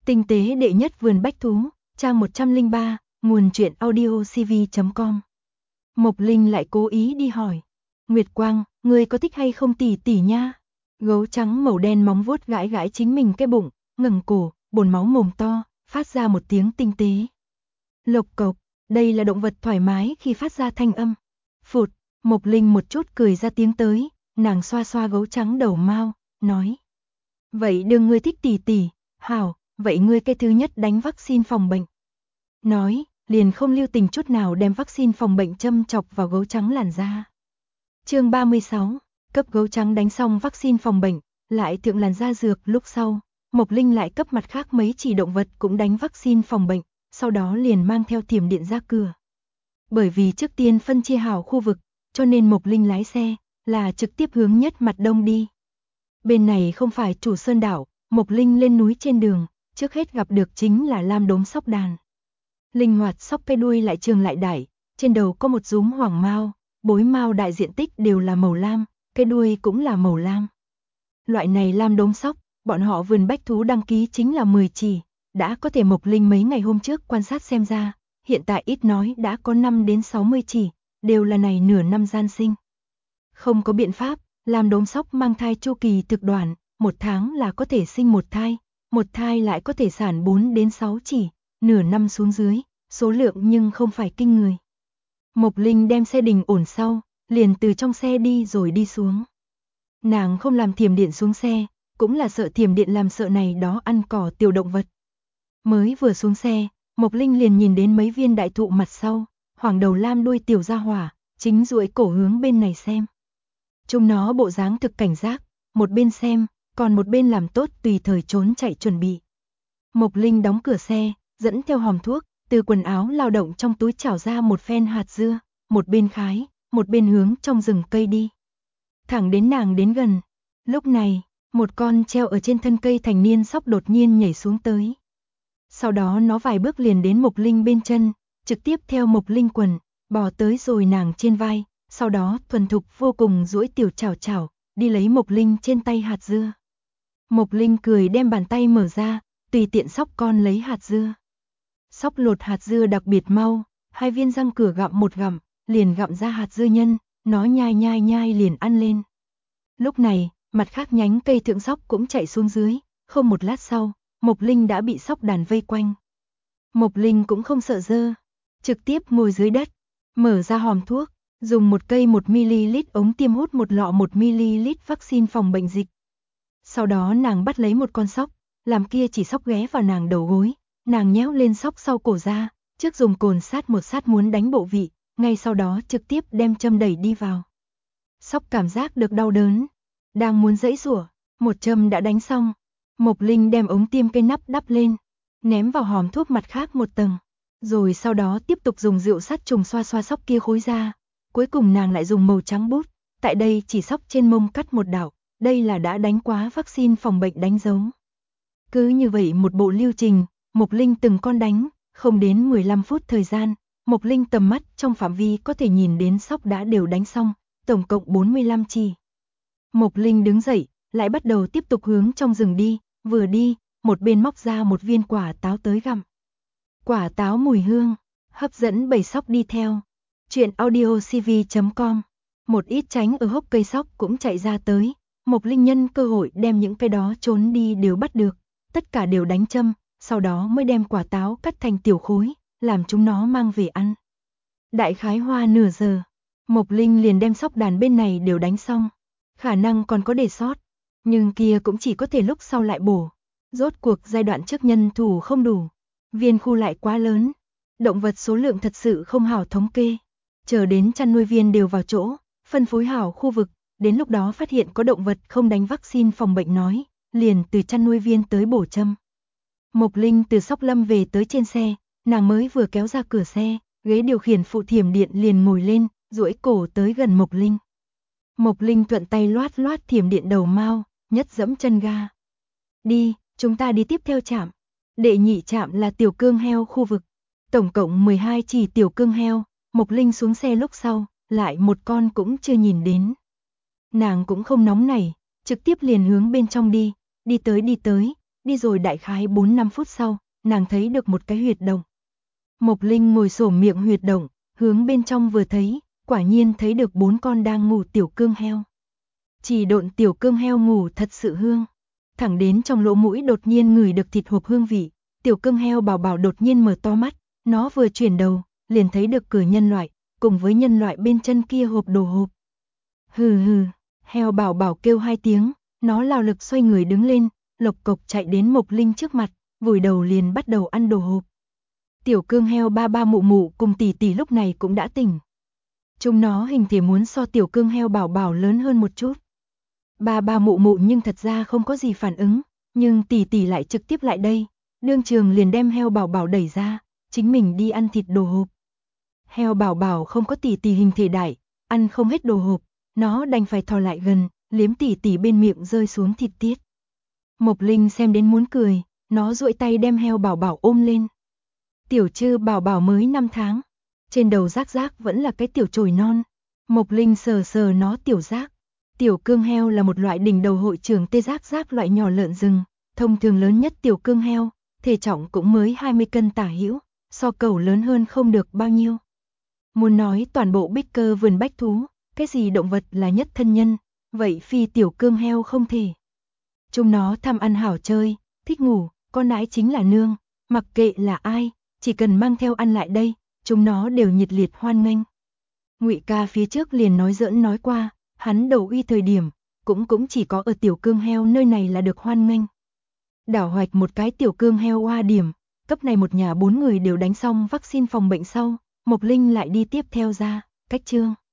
Tinh tế đệ nhất vườn bách thú, trang 103, nguồn truyện audiocv.com. Mộc Linh lại cố ý đi hỏi. Nguyệt Quang, ngươi có thích hay không tỷ tỷ nha? Gấu trắng màu đen móng vuốt gãi gãi chính mình cái bụng, ngẩng cổ, bồn máu mồm to, phát ra một tiếng tinh tế. Lộc cộc, đây là động vật thoải mái khi phát ra thanh âm. Phụt, Mộc Linh một chút cười ra tiếng tới, nàng xoa xoa gấu trắng đầu mao, nói. Vậy đừng ngươi thích tỷ tỷ, hảo, vậy ngươi cái thứ nhất đánh vaccine phòng bệnh. Nói, liền không lưu tình chút nào đem vaccine phòng bệnh châm chọc vào gấu trắng làn da. Chương 36, cấp gấu trắng đánh xong vaccine phòng bệnh, lại thượng làn da dược lúc sau, Mộc Linh lại cấp mặt khác mấy chỉ động vật cũng đánh vaccine phòng bệnh, sau đó liền mang theo thiểm điện ra cửa. Bởi vì trước tiên phân chia hảo khu vực, cho nên Mộc Linh lái xe là trực tiếp hướng nhất mặt đông đi. Bên này không phải chủ sơn đảo, Mộc Linh lên núi trên đường, trước hết gặp được chính là lam đốm sóc đàn. Linh hoạt sóc cái đuôi lại trường lại đải, trên đầu có một rúm hoàng mao, bối mao đại diện tích đều là màu lam, cái đuôi cũng là màu lam. Loại này lam đốm sóc, bọn họ vườn bách thú đăng ký chính là 10 chỉ, đã có thể Mộc Linh mấy ngày hôm trước quan sát xem ra, hiện tại ít nói đã có 5 đến 60 chỉ, đều là này nửa năm gian sinh. Không có biện pháp, lam đốm sóc mang thai chu kỳ thực đoạn, 1 tháng là có thể sinh một thai lại có thể sản 4 đến 6 chỉ, nửa năm xuống dưới, số lượng nhưng không phải kinh người. Mộc Linh đem xe đình ổn sau, liền từ trong xe đi rồi đi xuống. Nàng không làm thiểm điện xuống xe, cũng là sợ thiểm điện làm sợ này đó ăn cỏ tiểu động vật. Mới vừa xuống xe, Mộc Linh liền nhìn đến mấy viên đại thụ mặt sau, hoàng đầu lam đuôi tiểu gia hỏa, chính duỗi cổ hướng bên này xem. Chúng nó bộ dáng thực cảnh giác, một bên xem, còn một bên làm tốt tùy thời trốn chạy chuẩn bị. Mộc Linh đóng cửa xe, dẫn theo hòm thuốc, từ quần áo lao động trong túi chảo ra một phen hạt dưa, một bên khái, một bên hướng trong rừng cây đi. Thẳng đến nàng đến gần. Lúc này, một con treo ở trên thân cây thành niên sóc đột nhiên nhảy xuống tới. Sau đó nó vài bước liền đến Mộc Linh bên chân, trực tiếp theo Mộc Linh quần, bò tới rồi nàng trên vai, sau đó thuần thục vô cùng duỗi tiểu chảo chảo, đi lấy Mộc Linh trên tay hạt dưa. Mộc Linh cười đem bàn tay mở ra, tùy tiện sóc con lấy hạt dưa. Sóc lột hạt dưa đặc biệt mau, 2 viên răng cửa gặm một gặm, liền gặm ra hạt dưa nhân, nó nhai nhai nhai liền ăn lên. Lúc này, mặt khác nhánh cây thượng sóc cũng chạy xuống dưới, không một lát sau, Mộc Linh đã bị sóc đàn vây quanh. Mộc Linh cũng không sợ dơ, trực tiếp ngồi dưới đất, mở ra hòm thuốc, dùng một cây 1ml ống tiêm hút một lọ 1ml vaccine phòng bệnh dịch. Sau đó nàng bắt lấy một con sóc, làm kia chỉ sóc ghé vào nàng đầu gối, nàng nhéo lên sóc sau cổ ra, trước dùng cồn sát một sát muốn đánh bộ vị, ngay sau đó trực tiếp đem châm đẩy đi vào. Sóc cảm giác được đau đớn, đang muốn giãy giụa, một châm đã đánh xong. Mộc Linh đem ống tiêm cây nắp đắp lên, ném vào hòm thuốc mặt khác một tầng, rồi sau đó tiếp tục dùng rượu sát trùng xoa xoa sóc kia khối ra. Cuối cùng nàng lại dùng màu trắng bút, tại đây chỉ sóc trên mông cắt một đạo, đây là đã đánh quá vaccine phòng bệnh đánh dấu. Cứ như vậy một bộ lưu trình, Mộc Linh từng con đánh, không đến 15 phút thời gian, Mộc Linh tầm mắt trong phạm vi có thể nhìn đến sóc đã đều đánh xong, tổng cộng 45 chỉ. Mộc Linh đứng dậy, lại bắt đầu tiếp tục hướng trong rừng đi, vừa đi, một bên móc ra một viên quả táo tới gặm. Quả táo mùi hương, hấp dẫn bầy sóc đi theo. Chuyện audiocv.com. Một ít tránh ở hốc cây sóc cũng chạy ra tới, Mộc Linh nhân cơ hội đem những cái đó trốn đi đều bắt được, tất cả đều đánh châm, sau đó mới đem quả táo cắt thành tiểu khối, làm chúng nó mang về ăn. Đại khái hoa nửa giờ, Mộc Linh liền đem sóc đàn bên này đều đánh xong, khả năng còn có để sót, nhưng kia cũng chỉ có thể lúc sau lại bổ. Rốt cuộc giai đoạn trước nhân thủ không đủ, viên khu lại quá lớn, động vật số lượng thật sự không hảo thống kê. Chờ đến chăn nuôi viên đều vào chỗ, phân phối hảo khu vực, đến lúc đó phát hiện có động vật không đánh vaccine phòng bệnh nói, liền từ chăn nuôi viên tới bổ châm. Mộc Linh từ Sóc Lâm về tới trên xe, nàng mới vừa kéo ra cửa xe, ghế điều khiển phụ thiểm điện liền ngồi lên, duỗi cổ tới gần Mộc Linh. Mộc Linh thuận tay loát loát thiểm điện đầu mao, nhất dẫm chân ga. Đi, chúng ta đi tiếp theo trạm. Đệ nhị trạm là tiểu cương heo khu vực. Tổng cộng 12 chỉ tiểu cương heo, Mộc Linh xuống xe lúc sau, lại một con cũng chưa nhìn đến. Nàng cũng không nóng nảy, trực tiếp liền hướng bên trong đi, đi tới, đi rồi đại khái 4-5 phút sau, nàng thấy được một cái huyệt động. Mộc Linh ngồi xổm miệng huyệt động, hướng bên trong vừa thấy, quả nhiên thấy được 4 con đang ngủ tiểu cương heo. Chỉ độn tiểu cương heo ngủ thật sự hương. Thẳng đến trong lỗ mũi đột nhiên ngửi được thịt hộp hương vị, tiểu cương heo bảo bảo đột nhiên mở to mắt, nó vừa chuyển đầu, liền thấy được cửa nhân loại, cùng với nhân loại bên chân kia hộp đồ hộp. Hừ hừ, heo bảo bảo kêu 2 tiếng, nó lao lực xoay người đứng lên, lộc cộc chạy đến Mộc Linh trước mặt, vùi đầu liền bắt đầu ăn đồ hộp. Tiểu cương heo ba ba mụ mụ cùng tỷ tỷ lúc này cũng đã tỉnh. Chúng nó hình thể muốn so tiểu cương heo bảo bảo lớn hơn một chút. Ba ba mụ mụ nhưng thật ra không có gì phản ứng, nhưng tỷ tỷ lại trực tiếp lại đây, đương trường liền đem heo bảo bảo đẩy ra, chính mình đi ăn thịt đồ hộp. Heo bảo bảo không có tỷ tỷ hình thể đại, ăn không hết đồ hộp, nó đành phải thò lại gần, liếm tỷ tỷ bên miệng rơi xuống thịt tiết. Mộc Linh xem đến muốn cười, nó duỗi tay đem heo bảo bảo ôm lên. Tiểu Trư bảo bảo mới 5 tháng, trên đầu rác rác vẫn là cái tiểu chồi non. Mộc Linh sờ sờ nó tiểu rác. Tiểu cương heo là một loại đỉnh đầu hội trưởng tê rác rác loại nhỏ lợn rừng, thông thường lớn nhất tiểu cương heo, thể trọng cũng mới 20 cân tả hữu, so cẩu lớn hơn không được bao nhiêu. Muốn nói toàn bộ bích cơ vườn bách thú, cái gì động vật là nhất thân nhân, vậy phi tiểu cương heo không thể. Chúng nó tham ăn hảo chơi, thích ngủ, con nãi chính là nương, mặc kệ là ai, chỉ cần mang theo ăn lại đây, chúng nó đều nhiệt liệt hoan nghênh. Ngụy ca phía trước liền nói giỡn nói qua, hắn đầu uy thời điểm, cũng chỉ có ở tiểu cương heo nơi này là được hoan nghênh. Đảo hoạch một cái tiểu cương heo oa điểm, cấp này một nhà 4 người đều đánh xong vaccine phòng bệnh sau, Mộc Linh lại đi tiếp theo ra, cách chương.